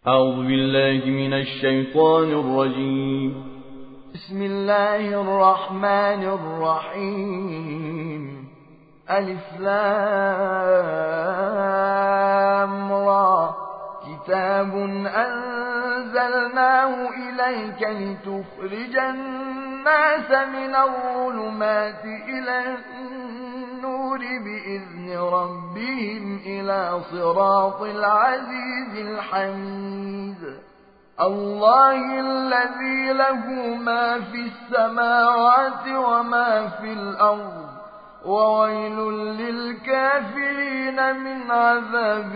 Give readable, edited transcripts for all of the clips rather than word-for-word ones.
أعوذ بالله من الشيطان الرجيم. بسم الله الرحمن الرحيم. ألف لام را. كتاب أنزلناه إليك لتخرج الناس من الظلمات إلى النور بإذن ربهم إلى صراط العزيز الحميد. الله الذي له ما في السماوات وما في الأرض وويل للكافرين من عذاب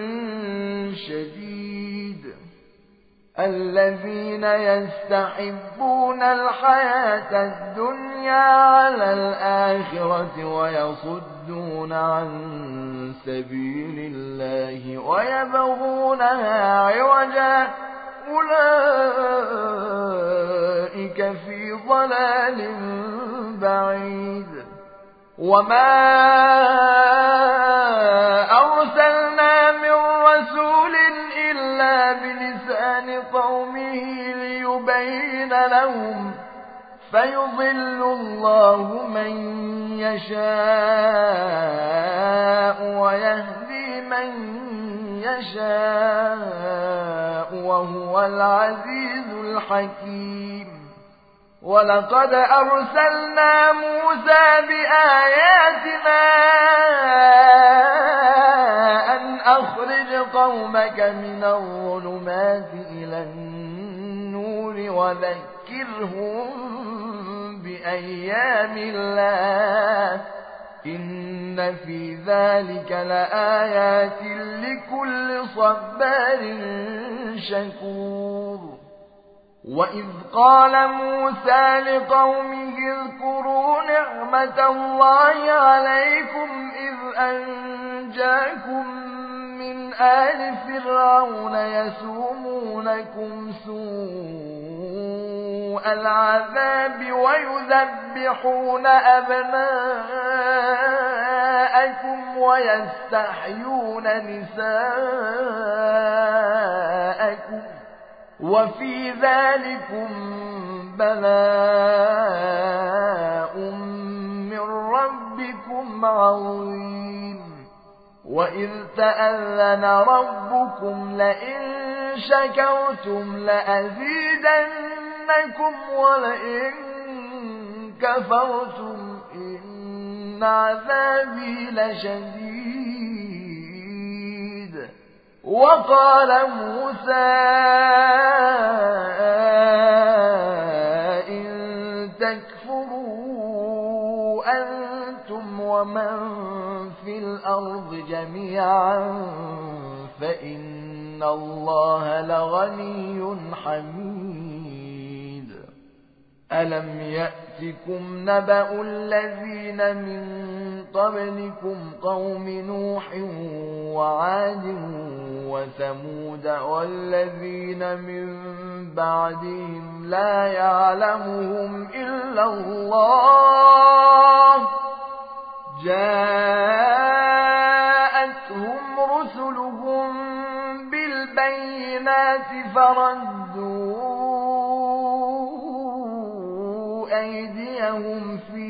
شديد. الذين يستحبون الحياة الدنيا على الآخرة ويصدون عن سبيل الله ويبغونها عوجا أولئك في ضلال بعيد. وما أرسلنا من رسول إلا بلسان قومه ليبين لهم فيضل الله من يشاء ويهدي من يشاء وهو العزيز الحكيم. ولقد أرسلنا موسى بآياتنا أن أخرج قومك من الظلمات إلى النور وذكرهم بأيام الله إن في ذلك لآيات لكل صبار شكور. وإذ قال موسى لقومه اذكروا نعمة الله عليكم إذ أنجاكم من آل فرعون يسومونكم سوء العذاب ويذبحون أبناءكم ويستحيون نساءكم وفي ذلكم بلاء من ربكم عظيم. وإذ تأذن ربكم لئن شكرتم لأزيدنكم ولئن كفرتم إن عذابي لشديد. وقال موسى إن تكفروا أنتم ومن في الأرض جميعا فإن الله لغني حميد. ألم يأتكم نبأ الذين من قبلكم قوم نوح وعاد وثمود والذين من بعدهم لا يعلمهم إلا الله جاءتهم رسلهم بالبينات فردوا أيديهم في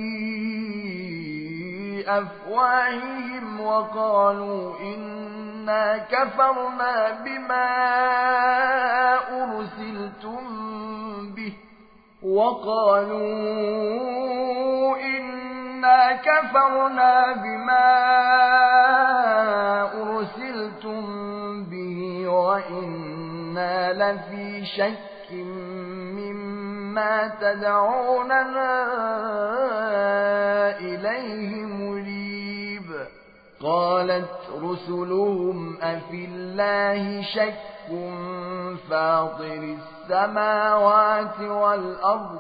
أفواههم وقالوا إنا كفرنا بما أرسلتم به وإنا لفي شك مما تدعوننا إليه مريب. قالت رسلهم أفي الله شك فاطر السماوات والأرض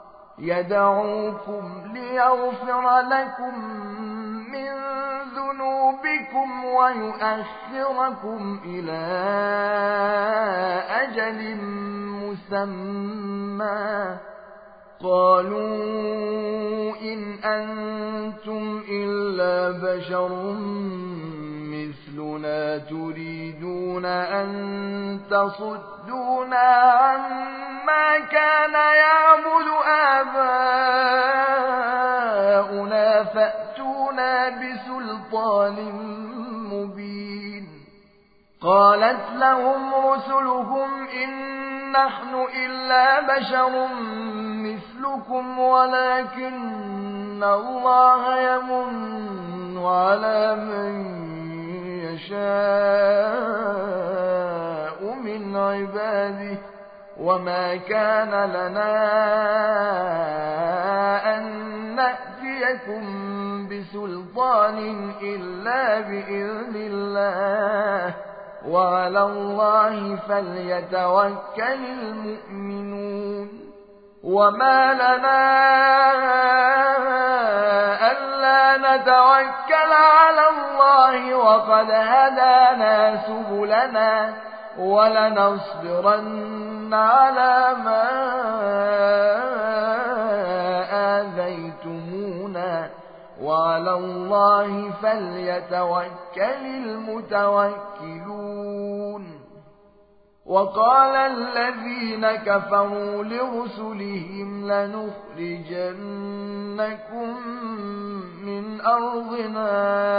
يدعوكم ليغفر لكم من ذنوبكم ويؤخركم إلى أجل مسمى قالوا إن أنتم إلا بشر مثلنا تريدون أن تصدونا عما كان يعبد آباؤنا فأتونا بسلطان مبين. قالت لهم رسلهم إن نحن إلا بشر مثلكم ولكن الله يمن على من يشاء من عباده وما كان لنا أن نأتيكم بسلطان إلا بإذن الله وعلى الله فليتوكل المؤمنون. وما لنا ألا نتوكل على الله وقد هدانا سبلنا ولنصبرن على ما آذيتمونا وعلى الله فليتوكل المتوكلون. وقال الذين كفروا لرسلهم لنخرجنكم من أرضنا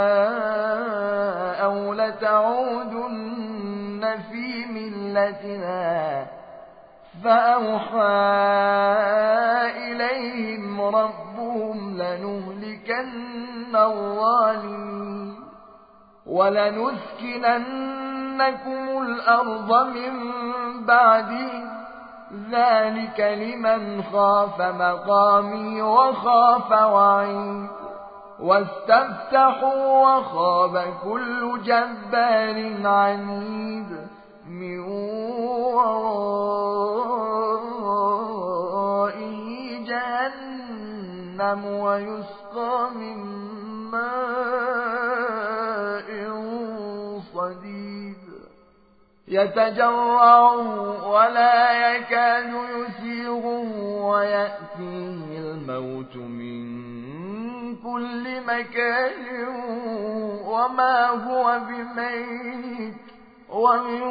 أو لتعودن في ملتنا فأوحى إليهم ربهم لنهلكن الظالمين ولنسكننكم الأرض من بعدهم ذلك لمن خاف مقامي وخاف وعيد. واستفتحوا وخاب كل جبار عنيد من ورائه جهنم ويسقى من ماء صديد يتجرع ولا يكاد يسيغه ويأتيه الموت من كل مكان وما هو بميت ومن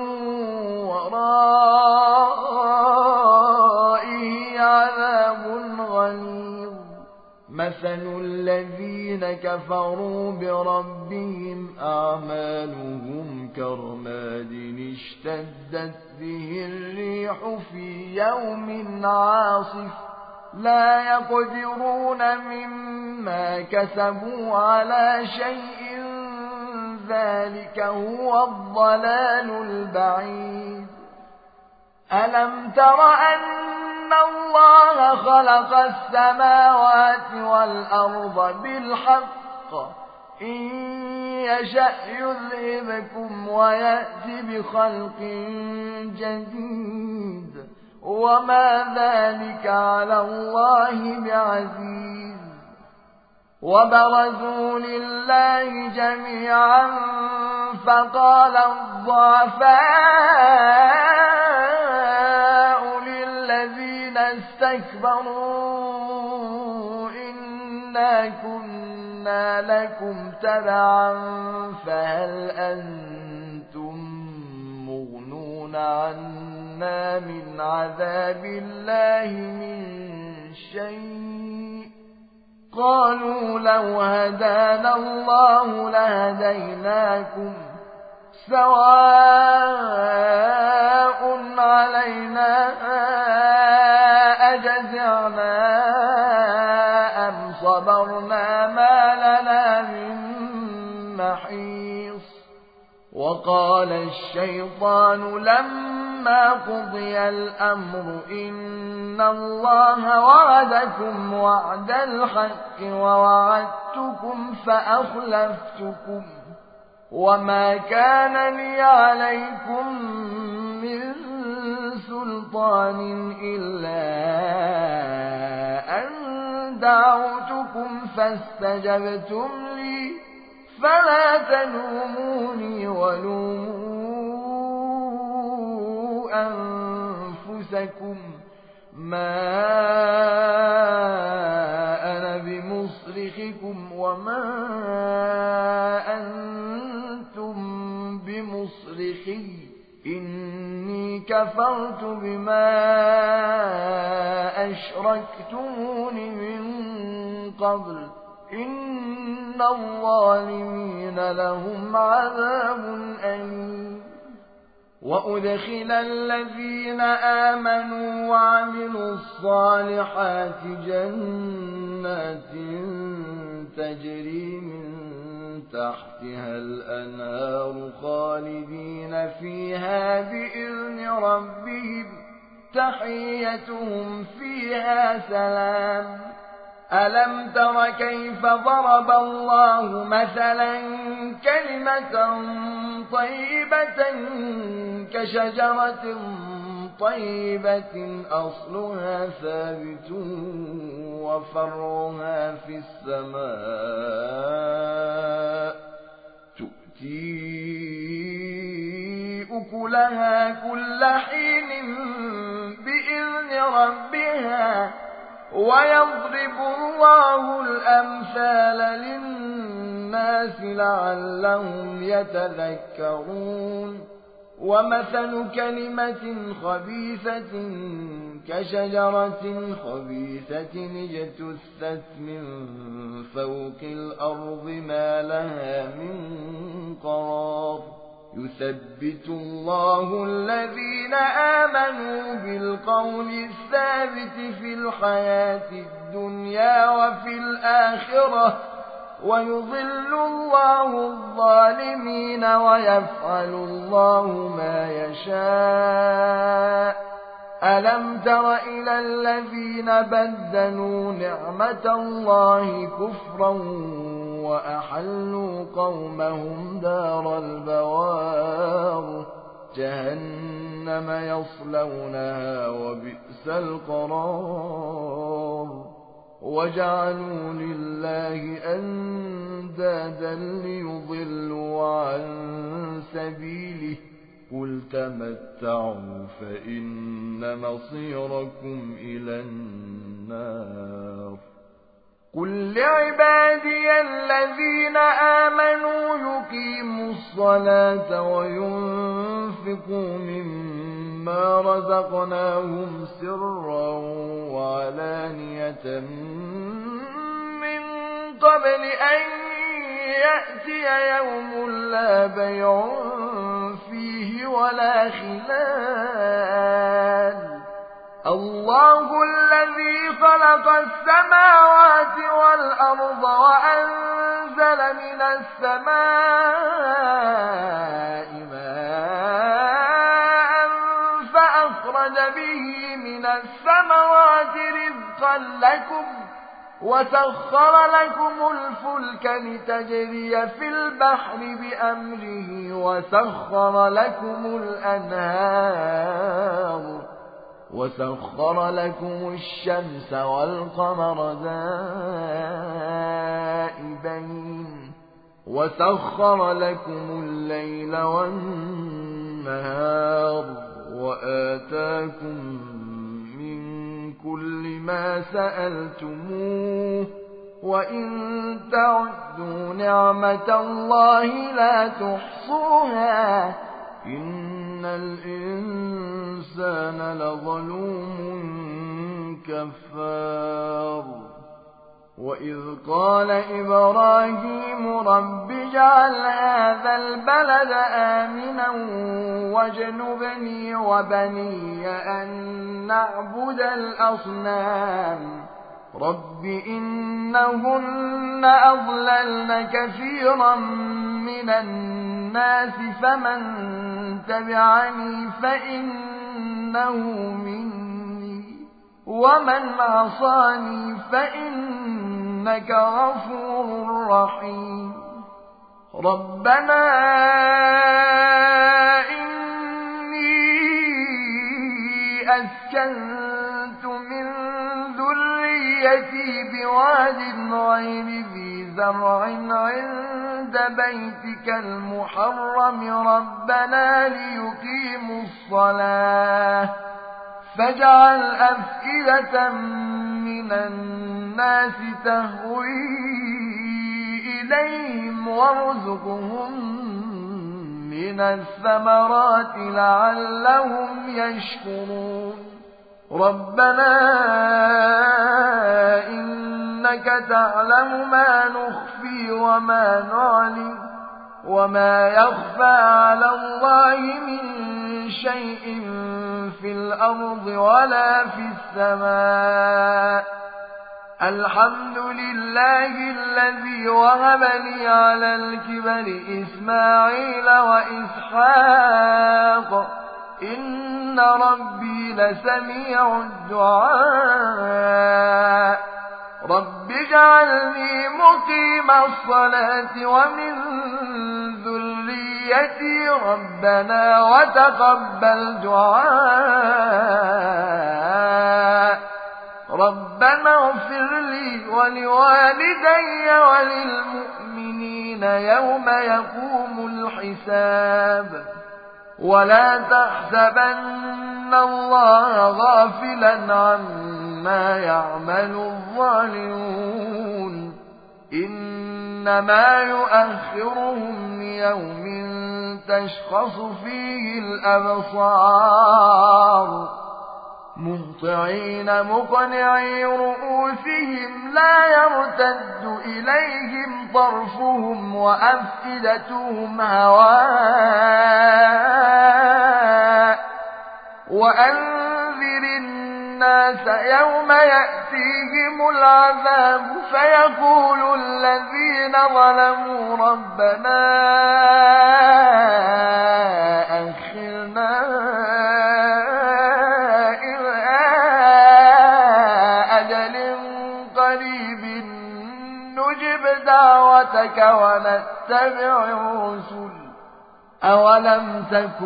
ورائه عذاب غليظ. مثل الذين كفروا بربهم أعمالهم كرماد اشتدت به الريح في يوم عاصف لا يقدرون مما كسبوا على شيء ذلك هو الضلال البعيد. ألم تر أن الله خلق السماوات والأرض بالحق إن يشأ يذهبكم ويأتي بخلق جديد وما ذلك على الله بعزيز. وبرزوا لله جميعا فقال الضعفاء للذين استكبروا إنا كنا لكم تبعا فهل أنتم مغنون عنا من عذاب الله من شيء قالوا لو هدانا الله لهديناكم سواء علينا أجزعنا أم صبرنا ما لنا من محيص. وقال الشيطان لما قضي الأمر إن الله وعدكم وعد الحق ووعدتكم فأخلفتكم وما كان لي عليكم من سلطان إلا أن دعوتكم فاستجبتم لي فلا تلوموني ولوموا أنفسكم ما أنا بمصرخكم وما أنتم بمصرخي إني كفرت بما أشركتمون من قبل إن الظالمين لهم عذاب أليم وأدخل الذين آمنوا وعملوا الصالحات جنات تجري من تحتها الأنهار خالدين فيها بإذن ربهم تحيتهم فيها سلام ألم تر كيف ضرب الله مثلا كلمة طيبة كشجرة طيبة أصلها ثابت وفرعها في السماء تؤتي أكلها كل حين بإذن ربها ويضرب الله الأمثال للناس لعلهم يتذكرون ومثل كلمة خبيثة كشجرة خبيثة اجتثت من فوق الأرض ما لها من قرار يثبت الله الذين آمنوا بالقول الثابت في الحياة الدنيا وفي الآخرة ويضل الله الظالمين ويفعل الله ما يشاء ألم تر إلى الذين بدلوا نعمة الله كفرا وأحلوا قومهم دار البوار جهنم يصلونها وبئس القرار وجعلوا لله أندادا ليضلوا عن سبيله قل تمتعوا فإن مصيركم إلى النار قل لعبادي الذين آمنوا يقيموا الصلاة وينفقوا مما رزقناهم سرا وعلانية من قبل أن يأتي يوم لا بيع فيه ولا خلال الله الذي خلق السماوات والأرض وأنزل من السماء ماء فأخرج به من الثمرات رزقا لكم وسخر لكم الفلك لتجري في البحر بأمره وسخر لكم الأنهار وسخر لكم الشمس والقمر دائبين وسخر لكم الليل والنهار وآتاكم من كل ما سألتموه وإن تعدوا نعمة الله لا تحصوها إن الإنسان لظلوم كفار وإذ قال إبراهيم رب اجعل هذا البلد آمنا واجنبني وبني أن نعبد الأصنام رب إنهن أضللن كثيرا من الناس فمن تبعني فإنه مني ومن عصاني فإنك غفور رحيم ربنا إني أسكنت من ذريتي بواد غير ذي زرع عند بيتك المحرم ربنا ليقيموا الصلاة فاجعل أفئدة من الناس تهوي إليهم وارزقهم من الثمرات لعلهم يشكرون ربنا إنك تعلم ما نخفي وما نعلن وما يخفى على الله من شيء في الأرض ولا في السماء الحمد لله الذي وهب لي على الكبر إسماعيل وإسحاق إن ربي لسميع الدعاء رب اجعلني مقيم الصلاة ومن ذريتي ربنا وتقبل دعاء ربنا اغفر لي ولوالدي وللمؤمنين يوم يقوم الحساب ولا تحسبن الله غافلا عما يعمل الظالمون إنما يؤخرهم ليوم تشخص فيه الأبصار مهطعين مقنعي رؤوسهم لا يرتد إليهم طرفهم وأفئدتهم هواء وأنذر الناس يوم يأتيهم العذاب فيقول الذين ظلموا ربنا أخرنا نجب دعوتك ونتبع الرسل أولم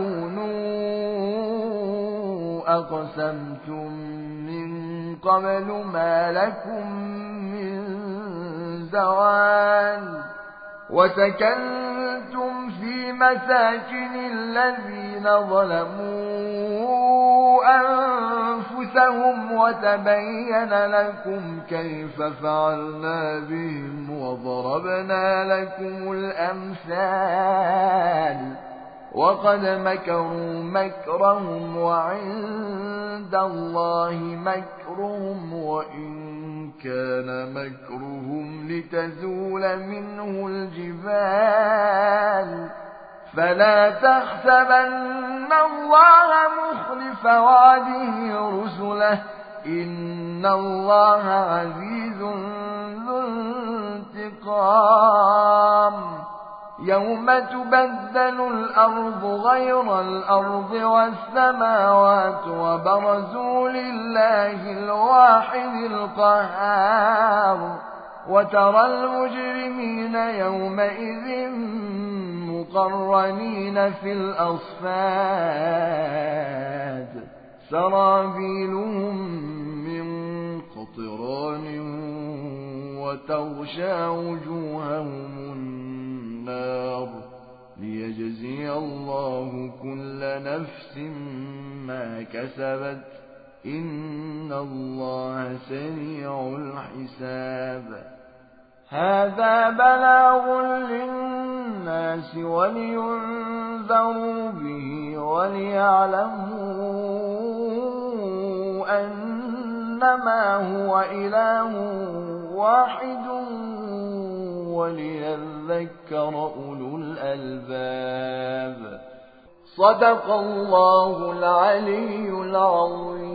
تكونوا أقسمتم من قبل ما لكم من زوال وسكنتم في مساكن الذين ظلموا أنفسهم وتبين لكم كيف فعلنا بهم وضربنا لكم الأمثال وقد مكروا مكرهم وعند الله مكرهم وإن كان مكرهم لتزول منه الجبال فلا تحسبن الله مخلف وعده رسله إن الله عزيز ذو انتقام يوم تبدل الأرض غير الأرض والسماوات وبرزوا لله الواحد القهار وترى المجرمين يومئذ مقرنين في الأصفاد سرابيلهم من قطران وتغشى وجوههم النار ليجزي الله كل نفس ما كسبت إن الله سريع الحساب هذا بلاغ للناس ولينذروا به وليعلموا أنما هو إله واحد وليذكر أولو الألباب صدق الله العلي العظيم